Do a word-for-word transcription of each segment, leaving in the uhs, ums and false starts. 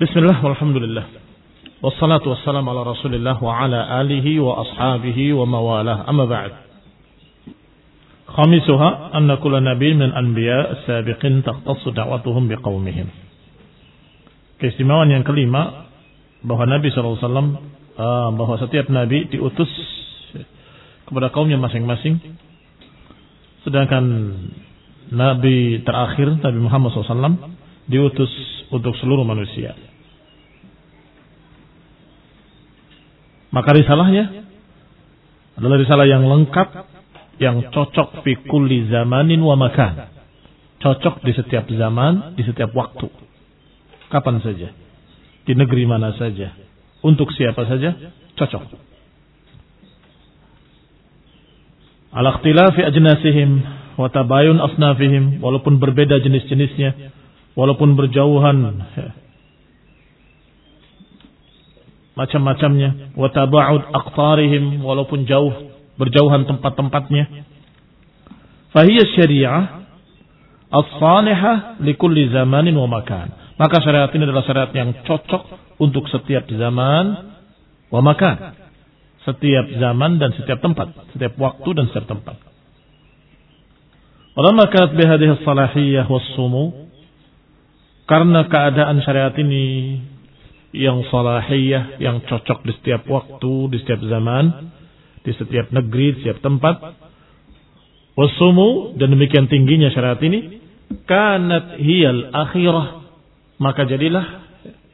Bismillah walhamdulillah. Wassalatu wassalamu ala Rasulillah wa ala alihi wa ashabihi wa mawalah. Amma ba'd. Khamisuha anna kulla nabiy min anbiya as-sabiqin takhtassu da'watuhum biqaumihim. Keistimewaan yang kelima bahwa Nabi sallallahu alaihi wasallam bahwa setiap nabi diutus kepada kaumnya masing-masing, sedangkan nabi terakhir Nabi Muhammad sallallahu alaihi wasallam diutus untuk seluruh manusia. Maka risalahnya adalah risalah yang lengkap, yang cocok fi kulli zamanin wa makan. Cocok di setiap zaman, di setiap waktu. Kapan saja, di negeri mana saja, untuk siapa saja, cocok. Ala ikhtilafi ajnasihim wa tabayun asnafihim, walaupun berbeda jenis-jenisnya, walaupun berjauhan macam-macamnya, wa taba'ud aqtarihim, walaupun jauh berjauhan tempat-tempatnya. Fahiyya syariah as-salihah likulli zamanin wa makan. Maka syariat ini adalah syariat yang cocok untuk setiap zaman wa makan, setiap zaman dan setiap tempat, setiap waktu dan setiap tempat. Walamma kanat bihadhihi as-salahiyyah was-sumu, karena keadaan syariat ini yang salahiyah, yang cocok di setiap waktu, di setiap zaman, di setiap negeri, di setiap tempat, wasumu, dan demikian tingginya syariat ini, kanat hiyal akhirah, maka jadilah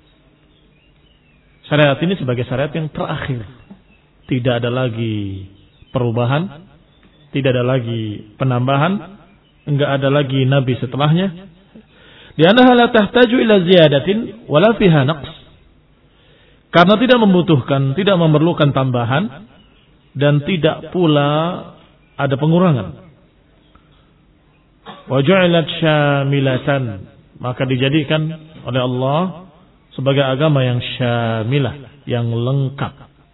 syariat ini sebagai syariat yang terakhir. Tidak ada lagi perubahan, tidak ada lagi penambahan, enggak ada lagi nabi setelahnya. Li'annaha la tahtaju ila ziyadatin wala fiha naqs. Karena tidak membutuhkan, tidak memerlukan tambahan dan tidak pula ada pengurangan. Wa ju'ilat syamilatan, maka dijadikan oleh Allah sebagai agama yang syamilah, yang lengkap.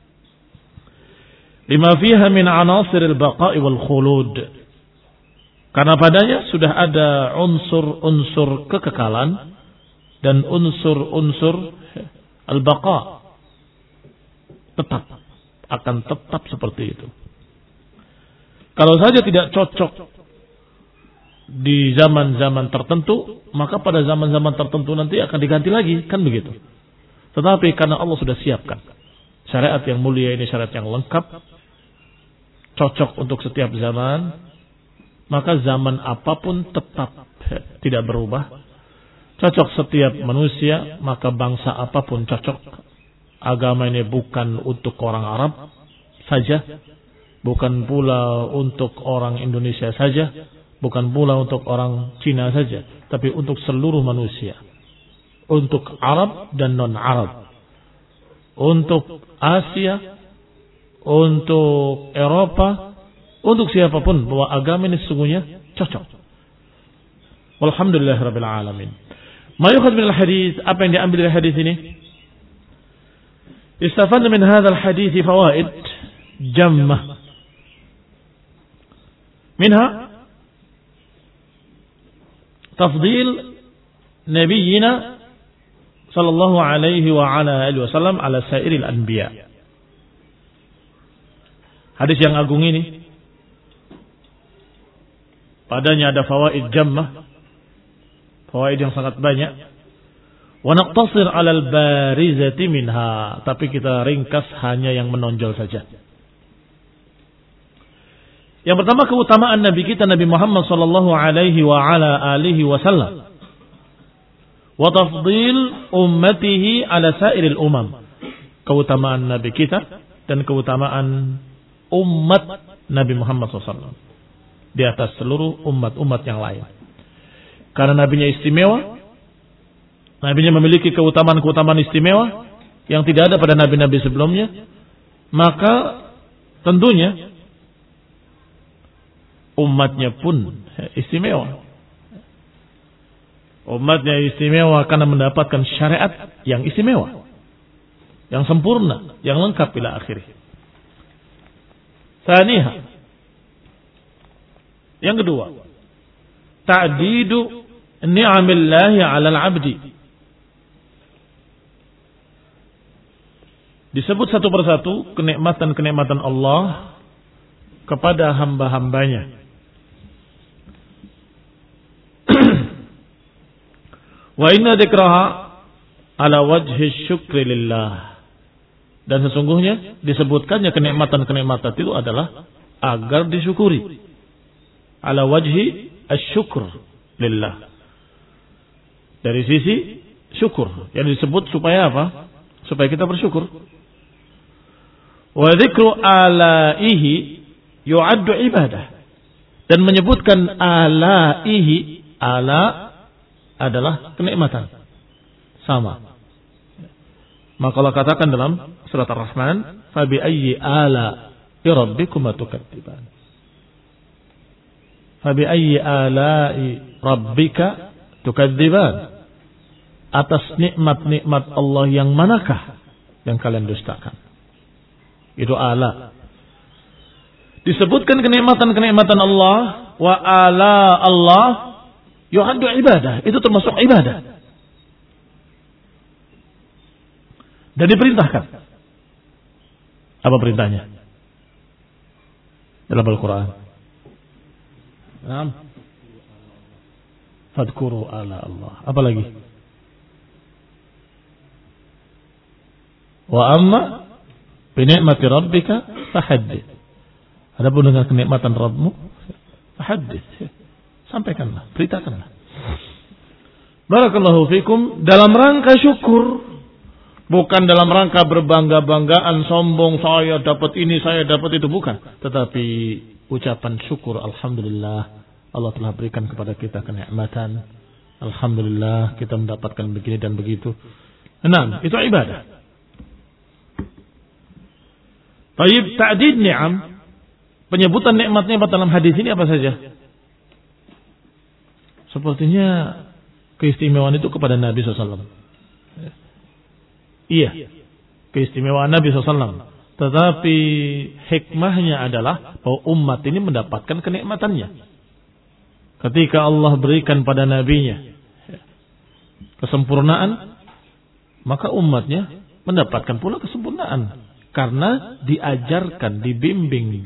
Lima fiha min anasiril baqa'i wal khulud. Karena padanya sudah ada unsur-unsur kekekalan dan unsur-unsur al-baqa, tetap, akan tetap seperti itu. Kalau saja tidak cocok di zaman-zaman tertentu, maka pada zaman-zaman tertentu nanti akan diganti lagi, kan begitu. Tetapi karena Allah sudah siapkan syariat yang mulia ini, syariat yang lengkap, cocok untuk setiap zaman, maka zaman apapun tetap tidak berubah. Cocok setiap manusia, maka bangsa apapun cocok. Agama ini bukan untuk orang Arab saja, bukan pula untuk orang Indonesia saja, bukan pula untuk orang Cina saja, tapi untuk seluruh manusia. Untuk Arab dan non-Arab, untuk Asia, untuk Eropa, untuk siapapun, bahwa agama ini sesungguhnya cocok. Walhamdulillahirabbil alamin. Ma yukhadh min al-hadits, apa yang diambil dari hadis ini? Istafadna min hadzal hadits fawaid jammah. Minha tafdhil nabiyyina sallallahu alaihi wa ala alihi wasallam ala sairil anbiya. Hadis yang agung ini padanya ada fawaid jammah, fawaid yang sangat banyak. Wa naqtasir 'alal barizati minha, tapi kita ringkas hanya yang menonjol saja. Yang pertama, keutamaan nabi kita Nabi Muhammad sallallahu alaihi wa ala alihi wasallam. Wa tafdhil ummatihi 'ala sairil umam. Keutamaan nabi kita dan keutamaan umat Nabi Muhammad sallallahu alaihi wasallam di atas seluruh umat-umat yang lain. Karena nabinya istimewa, nabinya memiliki keutamaan-keutamaan istimewa yang tidak ada pada nabi-nabi sebelumnya, maka tentunya umatnya pun istimewa. Umatnya istimewa karena mendapatkan syariat yang istimewa, yang sempurna, yang lengkap ila akhirih. Tsaniha, yang kedua, ta'didu ni'amillahi 'alal 'abdi. disebut satu persatu kenikmatan-kenikmatan Allah kepada hamba-hambanya. Wa inna dzikraha ala wajhi syukri lillah. Dan sesungguhnya disebutkannya kenikmatan-kenikmatan itu adalah agar disyukuri. Ala wajhi asyukr lillah. Dari sisi syukur. Yang disebut supaya apa? Supaya kita bersyukur. Wa dzikru alaihi yu'addu ibadah. Dan menyebutkan alaihi, ala adalah kenikmatan. Sama. Maka Allah katakan dalam surat Ar-Rahman, fa bi ayyi ala rabbikuma tukadziban. Fa bi ayyi ala'i rabbika tukadziban. Atas nikmat-nikmat Allah yang manakah yang kalian dustakan? Itu ala. Disebutkan kenikmatan-kenikmatan Allah, wa ala Allah yu'addu ibadah. Itu termasuk ibadah. Dan diperintahkan. Apa perintahnya? Dalam Al-Quran. Naam. Fadkuru ala Allah. Apa lagi? Wa amma bi ni'mati rabbika fahaddits. Adapun dengan kenikmatan Rabbmu, fahaddits. Sampaikanlah, beritakanlah. Barakallahu fikum, dalam rangka syukur, bukan dalam rangka berbangga-banggaan, sombong, saya dapat ini, saya dapat itu, bukan. Tetapi ucapan syukur, alhamdulillah, Allah telah berikan kepada kita kenikmatan. Alhamdulillah, kita mendapatkan begini dan begitu. Nah, itu ibadah. Taib ta'did ni'am, penyebutan nikmat-nikmat dalam hadis ini apa saja? Sepertinya keistimewaan itu kepada Nabi shallallahu alaihi wasallam. Iya, keistimewaan Nabi shallallahu alaihi wasallam. Tetapi hikmahnya adalah bahwa umat ini mendapatkan kenikmatannya. Ketika Allah berikan pada nabinya kesempurnaan, maka umatnya mendapatkan pula kesempurnaan. Karena diajarkan, dibimbing,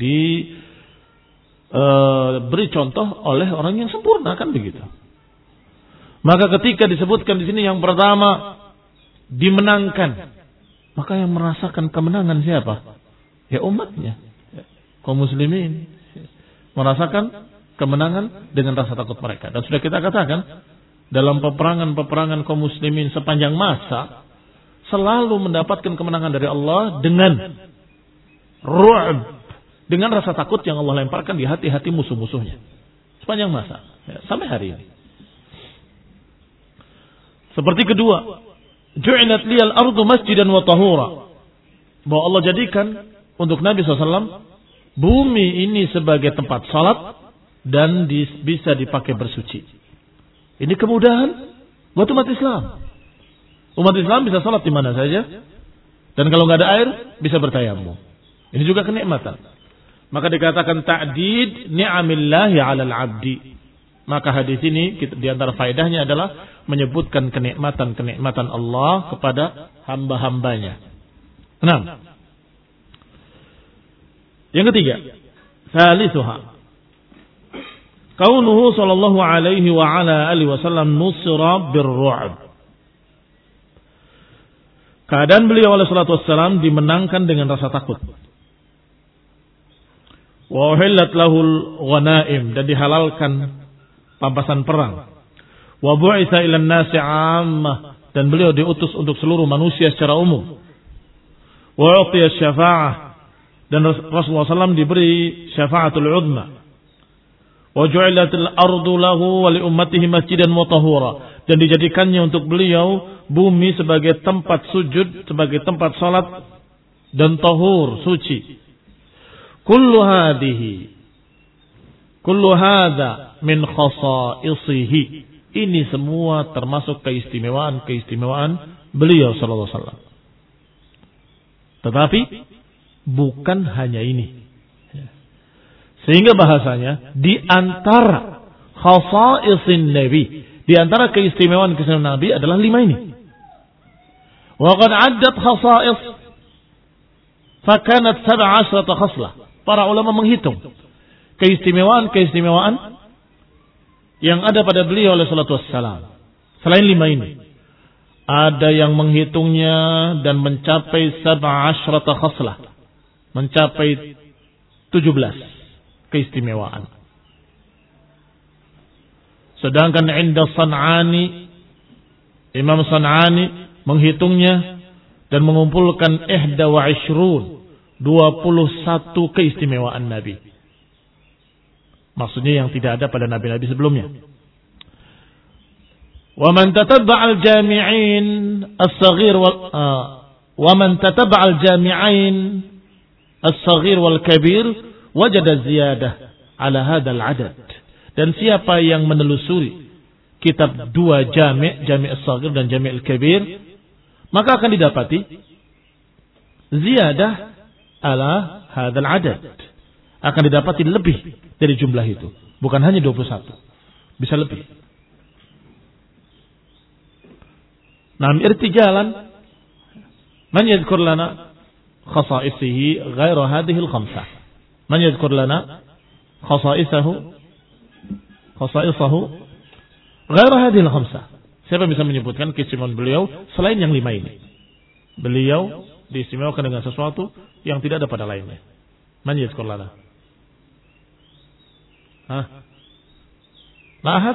diberi e, contoh oleh orang yang sempurna, kan begitu. Maka ketika disebutkan di sini yang pertama dimenangkan, maka yang merasakan kemenangan siapa? Ya umatnya, kaum muslimin merasakan kemenangan dengan rasa takut mereka. Dan sudah kita katakan dalam peperangan-peperangan kaum muslimin sepanjang masa selalu mendapatkan kemenangan dari Allah dengan ru'b, dengan rasa takut yang Allah lemparkan di hati-hati musuh-musuhnya sepanjang masa, ya, sampai hari ini. Seperti kedua, ju'ilat liyal ardu masjidan wa tahura, bahwa Allah jadikan untuk Nabi shallallahu alaihi wasallam bumi ini sebagai tempat salat dan bisa dipakai bersuci. Ini kemudahan buat umat Islam. Umat Islam bisa salat di mana saja, dan kalau nggak ada air bisa bertayamum. Ini juga kenikmatan. Maka dikatakan ta'did ni'amillahi 'alal 'abdi. Maka hadis ini di antara faedahnya adalah menyebutkan kenikmatan-kenikmatan Allah kepada hamba-hambanya. Enam. Yang ketiga, salisuha, kaunuhu sallallahu alaihi wa ala alihi wasallam nusra birru'b. Keadaan beliau alaihi salatu wassalam dimenangkan dengan rasa takut. Wa uhillat lahul ghanaim, dan dihalalkan pampasan perang. Wa bu'itsa ilan nasi 'ammah, dan beliau diutus untuk seluruh manusia secara umum. Wa u'tiya syafa'ah, dan Rasulullah shallallahu alaihi wasallam diberi syafa'atul 'udma. Wa ju'ilatil ardu lahu wa li ummatihi masjidan wa tahura, dan dijadikannya untuk beliau bumi sebagai tempat sujud, sebagai tempat salat dan tahur, suci. Kullu hadhihi, kullu hadha min khasaisihi. Ini semua termasuk keistimewaan-keistimewaan beliau sallallahu alaihi wasallam. Tetapi bukan hanya ini. Sehingga bahasanya di antara khasaisin Nabi, di antara keistimewaan-keistimewaan Nabi adalah lima ini. Wa qad 'addat khasa'is, Fakanat sab'a asyrata khaslah. Para ulama menghitung keistimewaan-keistimewaan yang ada pada beliau alaihi salatu wassalam. Selain lima ini, ada yang menghitungnya dan mencapai sab'a asyrata khaslah, mencapai tujuh belas keistimewaan. Sedangkan inda San'ani, Imam San'ani menghitungnya dan mengumpulkan ihda wa ishrun, dua puluh satu keistimewaan Nabi. Maksudnya yang tidak ada pada nabi-nabi sebelumnya. Wa man tatabba'a al-jami'in as-saghir wal uh, wa man tatabba'a al-jami'ain as-saghir wal kabir wajada ziyadah ala hadzal adad. Dan siapa yang menelusuri kitab dua jami', jami' as-saghir dan jami' al-kabir, maka akan didapati ziyadah ala hadzal adad. Akan didapati lebih dari jumlah itu. Bukan hanya dua puluh satu. Bisa lebih. Nah, irtijalan man yadhkur lana khasa'isihi ghairu hadhihi al-khamsah. Man yadhkur lana khasa'isahu khasa'isahu ghairu hadhihi al-khamsah. Siapa bisa menyebutkan keistimewaan beliau selain yang lima ini? Beliau diistimewakan dengan sesuatu yang tidak ada pada lainnya. Man yadhkur lana? Hah? Lahad?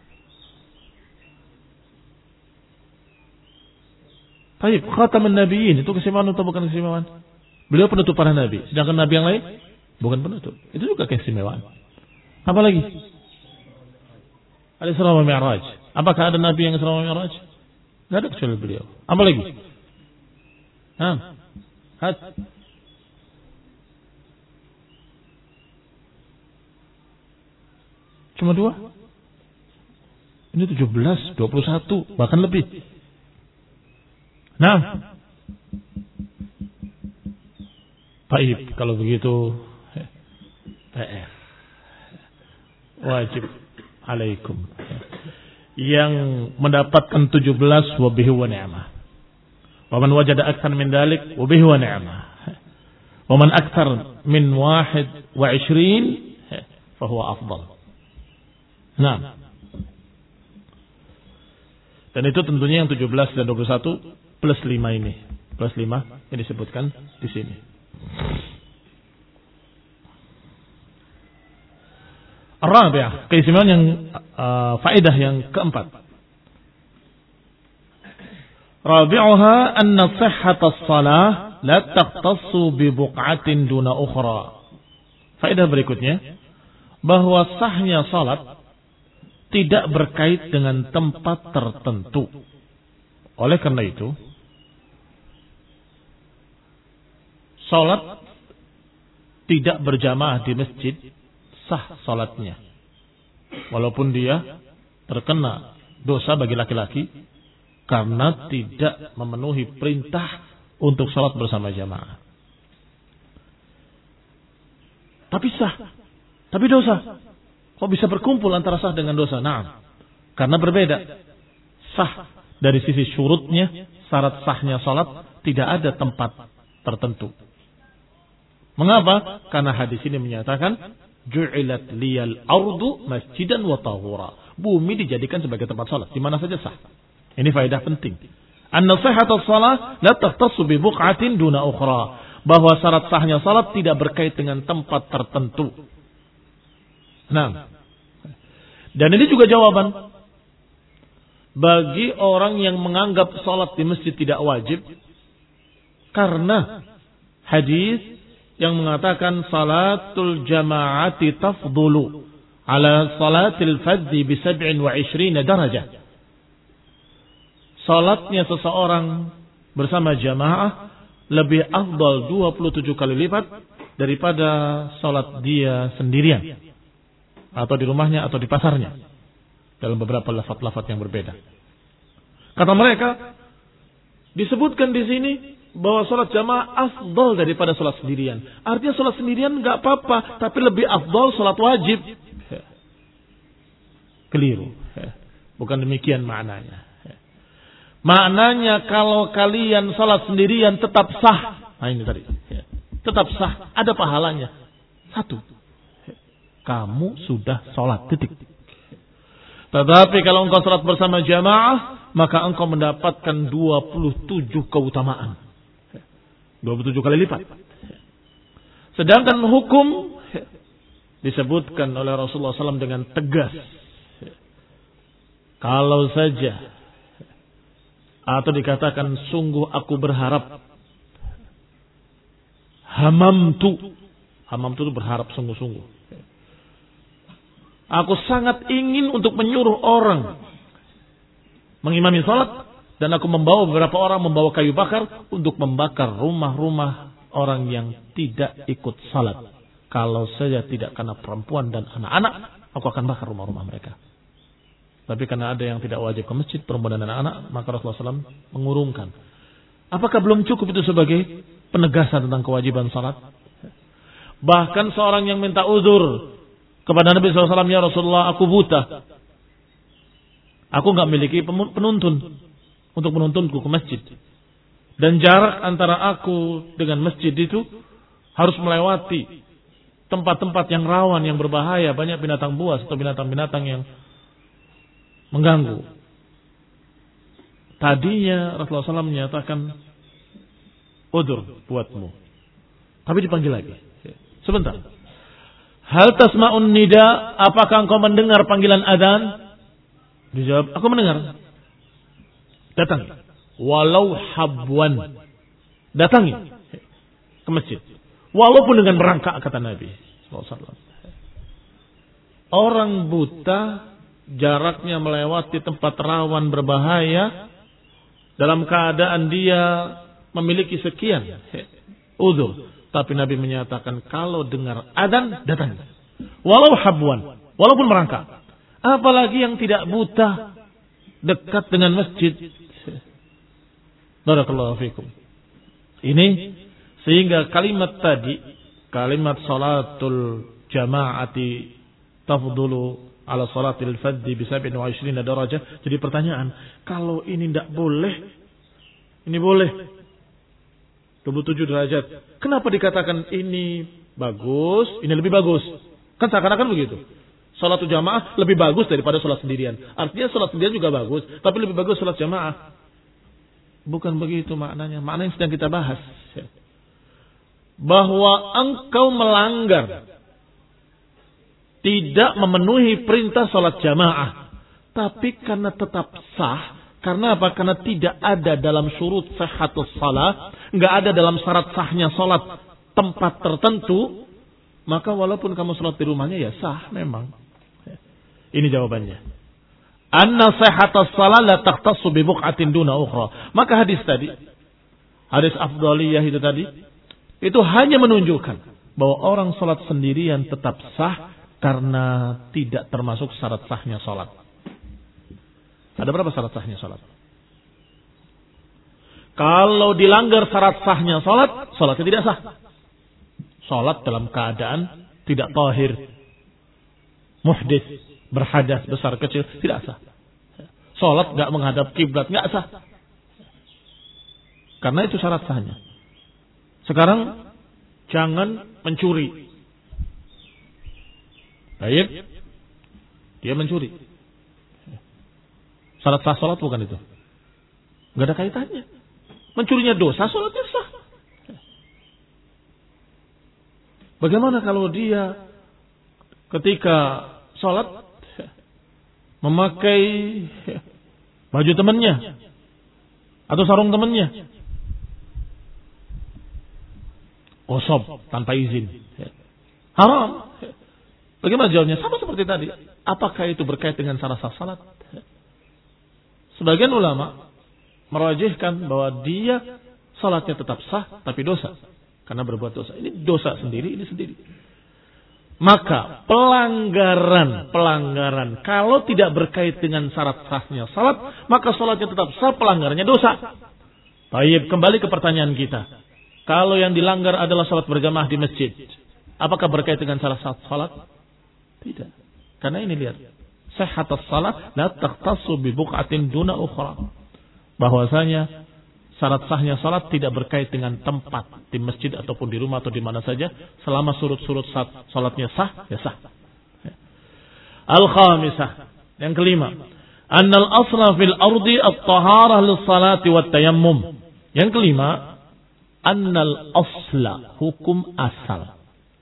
Baik, khataman nabiyyin itu keistimewaan atau bukan keistimewaan? Beliau penutup para nabi, sedangkan nabi yang lain bukan penutup. Itu juga keistimewaan. Apa lagi? Al-Isra wa Mi'raj. Apakah ada nabi yang Isra wa Mi'raj? Tidak ada kecuali beliau. Apa lagi? Hah? Hat? Cuma dua? Ini tujuh belas, dua puluh satu, bahkan lebih. Nah, baik, kalau begitu P R wajib alaikum yang mendapatkan tujuh belas wabihi wa ni'mah. Wa man wajada akthar min dalik wabihi wa ni'mah. Wa man akthar min wahid wa ishrin fahuwa afdal. Nah, dan itu tentunya yang tujuh belas dan dua puluh satu plus lima ini, plus lima yang disebutkan di sini. Ar-rabi'ah, keistimewaan yang uh, faedah yang keempat. Rabi'uha anna sihhata as-salah la taqtassu bi buq'atin duna ukhra. Faedah berikutnya bahwa sahnya salat tidak berkait dengan tempat tertentu. Oleh karena itu, salat tidak berjamaah di masjid sah salatnya. Walaupun dia terkena dosa bagi laki-laki karena tidak memenuhi perintah untuk salat bersama jamaah. Tapi sah, tapi dosa. Kok bisa berkumpul antara sah dengan dosa? Nah, karena berbeda. Sah dari sisi syurutnya, syarat sahnya salat tidak ada tempat tertentu. Mengapa? Karena hadis ini menyatakan ju'ilat liyal ardu masjidan wa tahura. Bumi dijadikan sebagai tempat salat, di mana saja sah. Ini faedah penting. Anna sihhatus shalah la takhtassu bi buq'atin duna ukhra. Bahwa syarat sahnya salat tidak berkait dengan tempat tertentu. Nah, dan ini juga jawaban bagi orang yang menganggap salat di masjid tidak wajib karena hadis yang mengatakan salatul jama'ati tafdulu ala salatil fadhi bi sab'in wa ishrina darajah. Salatnya seseorang bersama jamaah lebih afdal dua puluh tujuh kali lipat daripada salat dia sendirian. Atau di rumahnya atau di pasarnya. Dalam beberapa lafaz-lafaz yang berbeda. Kata mereka, disebutkan di sini bahwa salat jamaah afdal daripada salat sendirian. Artinya salat sendirian enggak apa-apa, tapi lebih afdal salat wajib. Keliru. Bukan demikian maknanya. Maknanya kalau kalian salat sendirian tetap sah. Nah ini tadi. tetap sah, ada pahalanya. Satu, kamu sudah sholat, titik. Tetapi kalau engkau sholat bersama jamaah, maka engkau mendapatkan dua puluh tujuh keutamaan. dua puluh tujuh kali lipat. Sedangkan hukum disebutkan oleh Rasulullah shallallahu alaihi wasallam dengan tegas. Kalau saja, atau dikatakan sungguh aku berharap, hamamtu, hamamtu itu berharap sungguh-sungguh. Aku sangat ingin untuk menyuruh orang mengimami salat, dan aku membawa beberapa orang membawa kayu bakar untuk membakar rumah-rumah orang yang tidak ikut salat. Kalau saja tidak karena perempuan dan anak-anak, aku akan bakar rumah-rumah mereka. Tapi karena ada yang tidak wajib ke masjid, perempuan dan anak-anak, maka Rasulullah shallallahu alaihi wasallam mengurungkan. Apakah belum cukup itu sebagai penegasan tentang kewajiban salat? Bahkan seorang yang minta uzur kepada Nabi shallallahu alaihi wasallam, ya Rasulullah, aku buta. Aku nggak memiliki penuntun untuk menuntunku ke masjid. Dan jarak antara aku dengan masjid itu harus melewati tempat-tempat yang rawan, yang berbahaya, banyak binatang buas atau binatang-binatang yang mengganggu. Tadinya Rasulullah shallallahu alaihi wasallam menyatakan udzur buatmu, tapi dipanggil lagi. Sebentar. Hal tasma'un nida, apakah engkau mendengar panggilan adzan? Dijawab, aku mendengar. Datang. Walau habwan. Datangi ke masjid. Walaupun dengan merangkak, kata Nabi shallallahu alaihi wasallam. Orang buta jaraknya melewati tempat rawan berbahaya dalam keadaan dia memiliki sekian udzur, tapi Nabi menyatakan kalau dengar adzan datang, walau habwan, walaupun merangkak. Apalagi yang tidak buta, dekat dengan masjid. Barakallahu fikum. Ini sehingga kalimat tadi, kalimat salatul jama'ati tafdulu ala salatil fadhi bi sab'in wa ishrina darajah. Jadi pertanyaan, kalau ini tidak boleh, ini boleh dua puluh tujuh derajat. Kenapa dikatakan ini bagus, ini lebih bagus? Kan seakan-akan begitu. Salat jamaah lebih bagus daripada salat sendirian. Artinya salat sendirian juga bagus, tapi lebih bagus salat jamaah. Bukan begitu maknanya. Makna yang sedang kita bahas, bahwa engkau melanggar, tidak memenuhi perintah salat jamaah, tapi karena tetap sah. Karena apa? Karena tidak ada dalam syurut sihhatus shalah, enggak ada dalam syarat sahnya salat tempat tertentu, maka walaupun kamu salat di rumahnya ya sah memang. Ini jawabannya. Anna sihhatus shalah la takhtassu bi buq'atin duna ukhra. Maka hadis tadi, hadis afdhaliyah itu tadi, itu hanya menunjukkan bahwa orang salat sendirian tetap sah karena tidak termasuk syarat sahnya salat. Ada berapa syarat sahnya salat? Kalau dilanggar syarat sahnya salat, salatnya tidak sah. Salat dalam keadaan tidak tahir, muhdits, berhadas, besar kecil, tidak sah. Salat enggak menghadap kiblat, enggak sah. Karena itu syarat sahnya. Sekarang jangan mencuri. Baik, dia mencuri. Syarat sah salat bukan itu. Enggak ada kaitannya. Mencurinya dosa, salatnya sah. Bagaimana kalau dia ketika salat memakai baju temannya atau sarung temannya, gosok tanpa izin, haram. Bagaimana jawabnya? Sama seperti tadi. Apakah itu berkait dengan syarat sah salat? Sebagian ulama merajihkan bahwa dia salatnya tetap sah tapi dosa karena berbuat dosa. Ini dosa sendiri, ini sendiri. Maka pelanggaran, pelanggaran kalau tidak berkait dengan syarat sahnya salat, maka salatnya tetap sah, pelanggarannya dosa. Baik, kembali ke pertanyaan kita. Kalau yang dilanggar adalah salat berjamaah di masjid, apakah berkait dengan syarat sah salat? Tidak. Karena ini lihat, sihhatus shalah la takhtassu bi buq'atin duna ukhra. Bahwasanya Syarat sahnya salat tidak berkait dengan tempat di masjid ataupun di rumah atau di mana saja. Selama surut-surut salatnya sah, ya sah. Al-khamisah, yang kelima, annal asla fil ardi at-taharah lis-salati wat-tayammum. Yang kelima, annal asla, hukum asal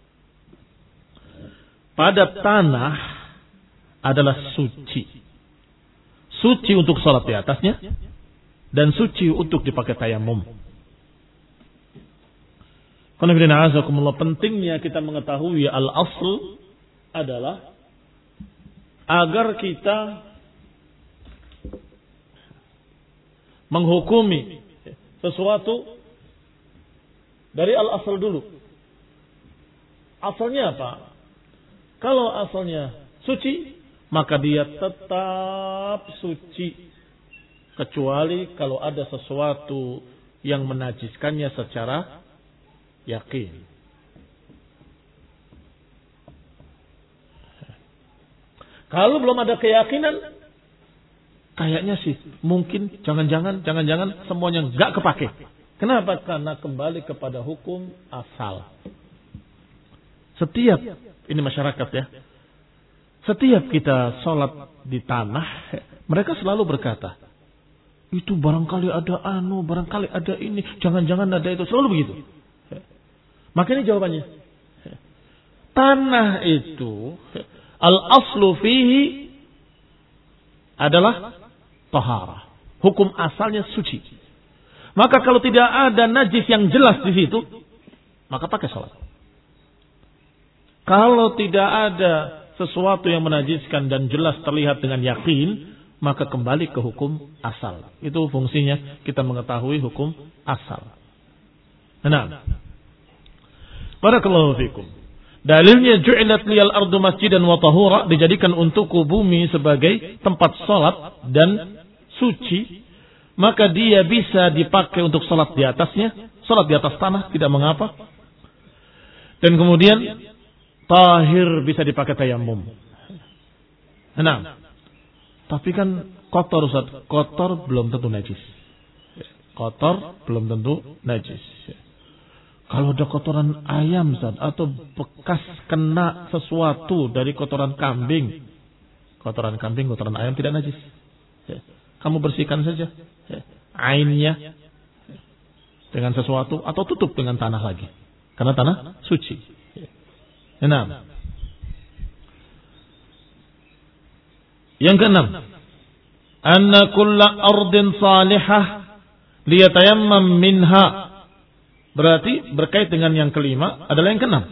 pada tanah adalah suci. Suci untuk salat di atasnya dan suci untuk dipakai tayamum. Pentingnya kita mengetahui al-asl adalah agar kita menghukumi sesuatu dari al-asl dulu. Asalnya apa? Kalau asalnya suci, maka dia tetap suci. Kecuali kalau ada sesuatu yang menajiskannya secara yakin. Kalau belum ada keyakinan, kayaknya sih mungkin jangan-jangan jangan-jangan semuanya enggak kepake. Kenapa? Karena kembali kepada hukum asal. Setiap ini masyarakat ya. Setiap kita sholat di tanah, mereka selalu berkata, itu barangkali ada anu, barangkali ada ini, jangan-jangan ada itu. Selalu begitu. Maka ini jawabannya. Tanah itu, al-aslu fihi adalah taharah. Hukum asalnya suci. Maka kalau tidak ada najis yang jelas di situ, maka pakai sholat. Kalau tidak ada sesuatu yang menajiskan dan jelas terlihat dengan yakin, maka kembali ke hukum asal. Itu fungsinya kita mengetahui hukum asal. Nah, barakallahu fikum. Dalilnya ju'ilat liyal ardu masjidan wa tahura, dijadikan untukku bumi sebagai tempat salat dan suci, maka dia bisa dipakai untuk salat di atasnya, salat di atas tanah tidak mengapa. Dan kemudian tahir bisa dipakai tayammum. Nah, tapi kan kotor Ustaz, kotor belum tentu najis. Kotor belum tentu najis. Kalau ada kotoran ayam Ustaz, atau bekas kena sesuatu dari kotoran kambing, kotoran kambing, kotoran ayam tidak najis. Kamu bersihkan saja ainnya dengan sesuatu atau tutup dengan tanah lagi, karena tanah suci. Enam. Yang keenam, anna kulla ardin salihah liyatayammam minha. Berarti berkait dengan yang kelima adalah yang keenam.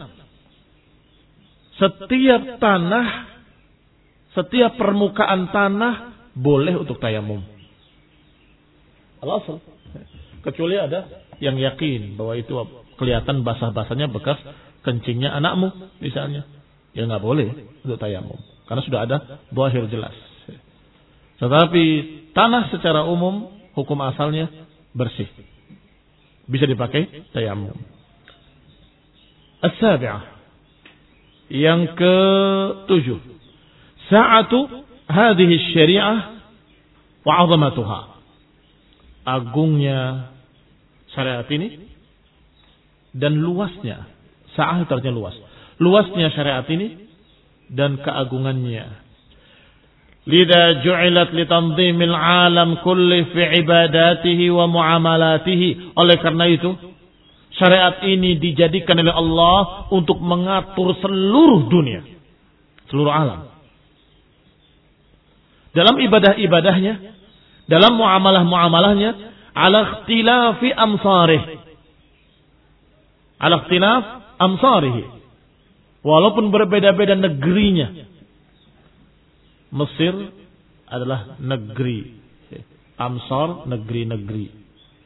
Setiap tanah, setiap permukaan tanah boleh untuk tayamum. Al-asal. Kecuali ada yang yakin bahwa itu kelihatan basah-basahnya bekas kencingnya anakmu misalnya. Ya nggak boleh untuk tayamum. Karena sudah ada zahir jelas. Tetapi tanah secara umum hukum asalnya bersih. Bisa dipakai tayamum. As-sabi'ah. Yang ketujuh. Sa'atu hadhihi syari'ah wa 'azamatuha. Agungnya syariat ini dan luasnya. Sa'ah itu artinya luas. Luasnya syariat ini dan keagungannya. Lidha ju'ilat litanzimil alam kulli fi ibadatihi wa muamalatihi. Oleh karena itu, syariat ini dijadikan oleh Allah untuk mengatur seluruh dunia, seluruh alam. Dalam ibadah-ibadahnya, dalam muamalah-muamalahnya, ala ikhtilafi amsarih. Ala ikhtilaf amsarihi. Walaupun berbeda-beda negerinya. Mesir adalah negeri. Amsar, negeri-negeri.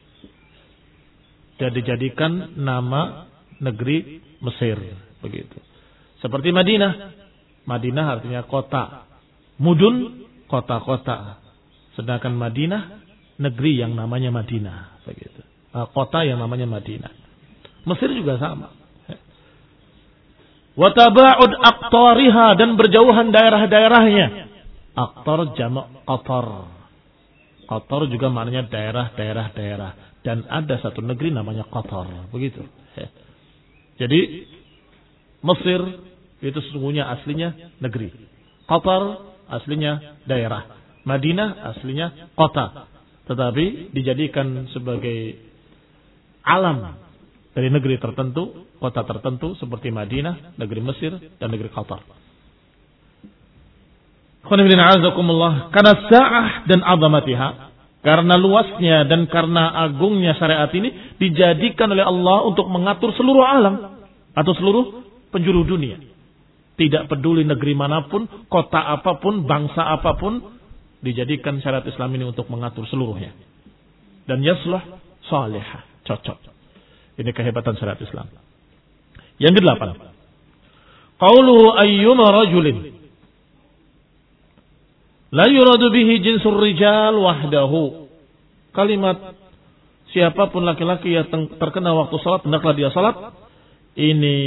Dan dijadikan nama negeri Mesir. Begitu. Seperti Madinah. Madinah artinya kota. Mudun, kota-kota. Sedangkan Madinah, negeri yang namanya Madinah. Begitu. Kota yang namanya Madinah. Mesir juga sama. Wa taba'ud aqtariha, dan berjauhan daerah-daerahnya. Aqtar jamak qatar. Qatar juga maknanya daerah-daerah daerah. Dan ada satu negeri namanya Qatar. Begitu. Jadi Mesir itu sesungguhnya aslinya negeri. Qatar aslinya daerah. Madinah aslinya kota. Tetapi dijadikan sebagai alam dari negeri tertentu, kota tertentu seperti Madinah, negeri Mesir, dan negeri Qatar. Karena sa'ah dan azamatiha, karena luasnya dan karena agungnya syariat ini dijadikan oleh Allah untuk mengatur seluruh alam atau seluruh penjuru dunia. Tidak peduli negeri manapun, kota apapun, bangsa apapun, dijadikan syariat Islam ini untuk mengatur seluruhnya. Dan yaslah salihah, cocok. Ini kehebatan syariat Islam. Yang kedelapan, qauluhu ayyuma rajulin la yuradu bihi jinsur rijal wahdahu. Kalimat siapapun laki-laki yang terkena waktu salat hendaklah dia salat, ini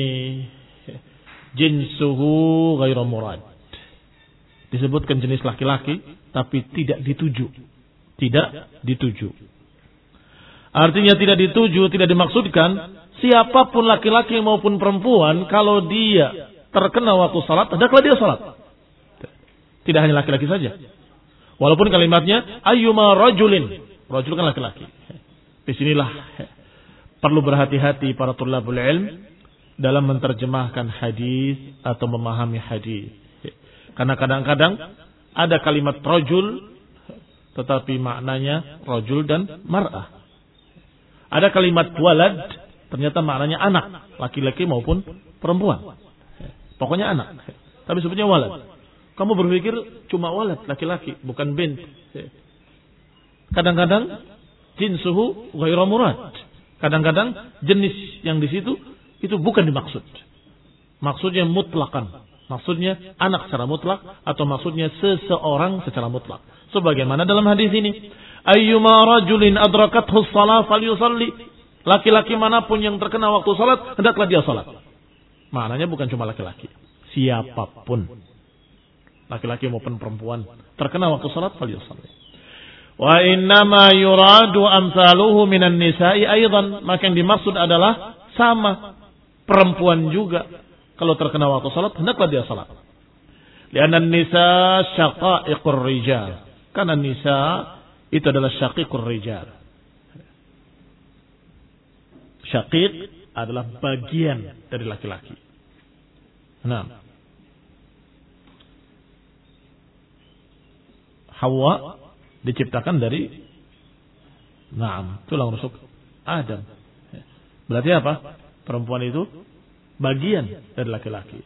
jinsuhu ghairu murad. Disebutkan jenis laki-laki tapi tidak dituju. Tidak dituju. Artinya tidak dituju, tidak dimaksudkan siapapun laki-laki maupun perempuan kalau dia terkena waktu salat hendaklah dia salat. Tidak hanya laki-laki saja. Walaupun kalimatnya ayyuma rajulin. Rajul kan laki-laki. Disinilah perlu berhati-hati para tulabul ilm dalam menerjemahkan hadis atau memahami hadis. Karena kadang-kadang ada kalimat rajul tetapi maknanya rajul dan mar'ah. Ada kalimat walad ternyata maknanya anak, laki-laki maupun perempuan. Pokoknya anak. Tapi sebutnya walad. Kamu berpikir cuma walad, laki-laki, bukan bint. Kadang-kadang jinsuhu ghairu murad. Kadang-kadang jenis yang di situ itu bukan dimaksud. Maksudnya mutlakan. Maksudnya anak secara mutlak atau maksudnya seseorang secara mutlak. Sebagaimana dalam hadis ini, ayyuma rajulin adrakathu shalah falyusalli. Laki-laki manapun yang terkena waktu salat, hendaklah dia salat. Maknanya bukan cuma laki-laki, siapapun. Laki-laki maupun perempuan terkena waktu salat falyusalli. Wa innama yuradu amsaluhu minan nisa'i aidan. Maka yang dimaksud adalah sama perempuan juga kalau terkena waktu salat hendaklah dia salat. Lianna an-nisa syaqa'iqur rijal. Karena nisa itu adalah syaqiqur rijal. Syaqiq adalah bagian dari laki-laki. Nah, Hawa diciptakan dari Naam, tulang rusuk Adam. Berarti apa? Perempuan itu bagian dari laki-laki.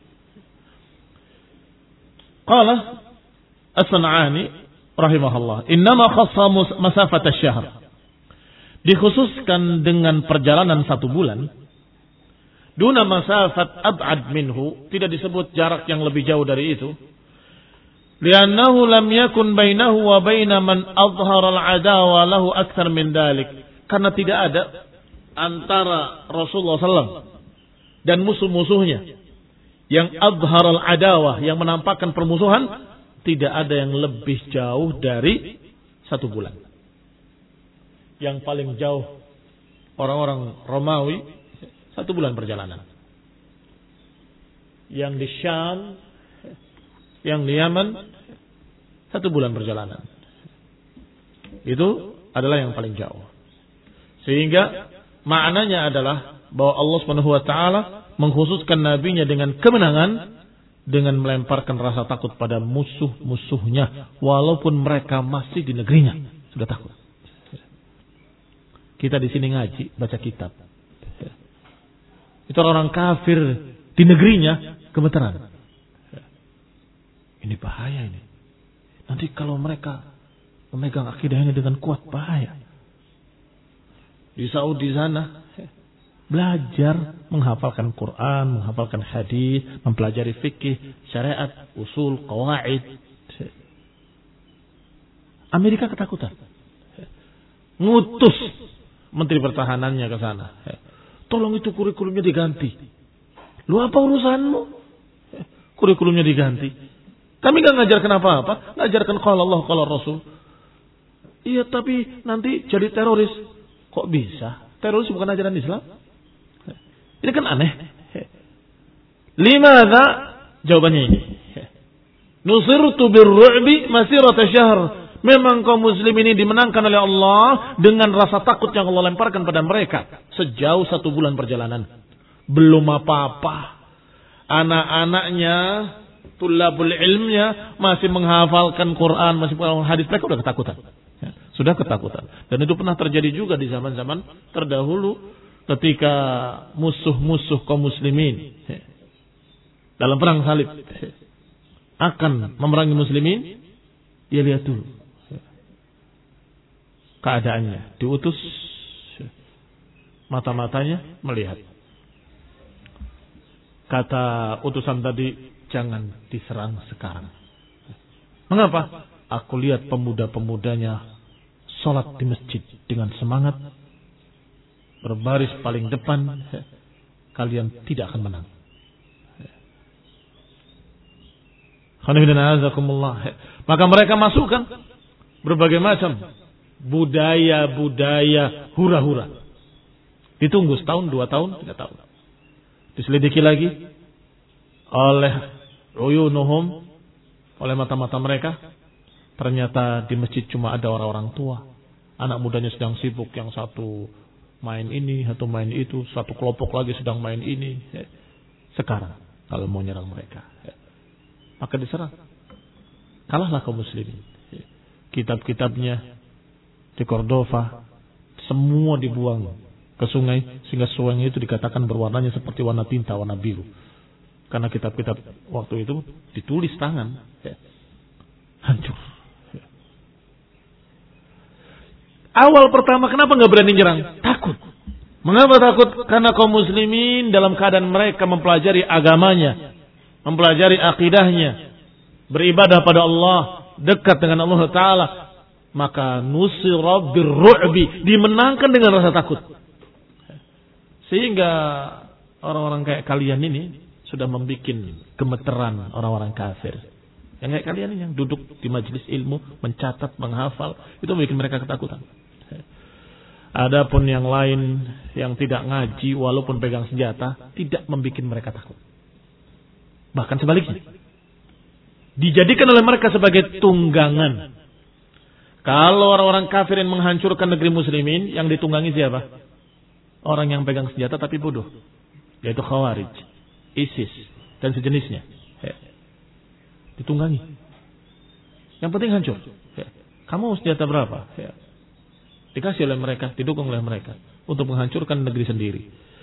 Qala As-San'ani rahimahullah, innama khassa masafat asy-syahr. Dikhususkan dengan perjalanan satu bulan. Duna masafat ab'ad minhu, tidak disebut jarak yang lebih jauh dari itu. Liannahu lam yakun bainahu wa baina man azhara al-adawa lahu akthar min dalik. Karena tidak ada antara Rasulullah sallallahu alaihi wasallam dan musuh-musuhnya yang azhar al-adawah, yang menampakkan permusuhan, tidak ada yang lebih jauh dari satu bulan. Yang paling jauh orang-orang Romawi satu bulan perjalanan. Yang di Syam, yang di Yaman satu bulan perjalanan. Itu adalah yang paling jauh. Sehingga maknanya adalah bahwa Allah Subhanahu wa taala mengkhususkan nabinya dengan kemenangan dengan melemparkan rasa takut pada musuh-musuhnya walaupun mereka masih di negerinya sudah takut. Kita di sini ngaji, baca kitab. Itu orang kafir di negerinya gemetaran. Ini bahaya ini. Nanti kalau mereka memegang akidahnya dengan kuat, bahaya. Di Saudi sana belajar menghafalkan Quran, menghafalkan hadis, mempelajari fikih, syariat, usul, qawaid. Amerika ketakutan. Ngutus menteri pertahanannya ke sana. Tolong itu kurikulumnya diganti. Lu apa urusanmu? Kurikulumnya diganti. Kami gak ngajarkan apa-apa, ngajarkan qala Allah qala Rasul. Iya, tapi nanti jadi teroris. Kok bisa? Teroris bukan ajaran Islam. Ini kan aneh. Limadha? Jawabannya ini. Nusirtu birru'bi masirata syahr. Memang kaum muslim ini dimenangkan oleh Allah dengan rasa takut yang Allah lemparkan pada mereka sejauh satu bulan perjalanan. Belum apa-apa. Anak-anaknya, tulabul ilmnya masih menghafalkan Quran, masih menghafalkan hadis, mereka sudah ketakutan. Ya, sudah ketakutan. Dan itu pernah terjadi juga di zaman-zaman terdahulu ketika musuh-musuh kaum muslimin ya, dalam perang salib ya, akan memerangi muslimin, dia lihat dulu ya, keadaannya, diutus ya, mata-matanya melihat. Kata utusan tadi, jangan diserang sekarang. Mengapa? Aku lihat pemuda-pemudanya sholat di masjid dengan semangat, berbaris paling depan. Kalian tidak akan menang. Maka mereka masukkan berbagai macam budaya-budaya hura-hura. Ditunggu setahun, dua tahun, tiga tahun. Diselidiki lagi oleh uyunuhum, oleh mata-mata mereka. Ternyata di masjid cuma ada orang-orang tua. Anak mudanya sedang sibuk. Yang satu main ini, satu main itu. Satu kelompok lagi sedang main ini. Sekarang kalau mau nyerang mereka, maka diserang. Kalahlah kaum muslimin. Kitab-kitabnya di Cordova semua dibuang ke sungai. Sehingga sungai itu dikatakan berwarnanya seperti warna tinta, warna biru. Karena kitab-kitab waktu itu ditulis tangan. Hancur. Awal pertama kenapa nggak berani nyerang? Takut. Mengapa takut? Karena kaum muslimin dalam keadaan mereka mempelajari agamanya, mempelajari akidahnya, beribadah pada Allah, dekat dengan Allah Ta'ala, maka nusira birru'bi, dimenangkan dengan rasa takut. Sehingga orang-orang kayak kalian ini sudah membuat gemeteran orang-orang kafir. Yang kayak kalian ini yang duduk di majelis ilmu, mencatat, menghafal, itu membuat mereka ketakutan. Adapun yang lain yang tidak ngaji walaupun pegang senjata tidak membuat mereka takut. Bahkan sebaliknya. Dijadikan oleh mereka sebagai tunggangan. Kalau orang-orang kafir yang menghancurkan negeri muslimin, yang ditunggangi siapa? Orang yang pegang senjata tapi bodoh. Yaitu Khawarij, ISIS, dan sejenisnya. Ditunggangi. Yang penting hancur. Kamu senjata berapa? Dikasih oleh mereka, didukung oleh mereka untuk menghancurkan negeri sendiri.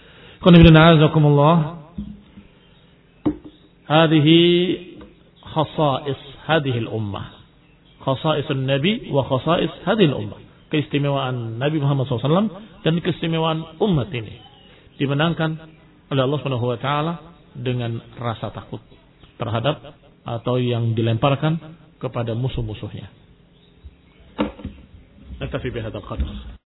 Hadhihi khasa'is hadhihi al-ummah. Khasa'isun Nabi wa khasa'is hadhihi al-ummah. Keistimewaan Nabi Muhammad shallallahu alaihi wasallam dan keistimewaan umat ini dimenangkan oleh Allah Subhanahu wa taala dengan rasa takut terhadap atau yang dilemparkan kepada musuh-musuhnya. Naktafi bihadzal qadr.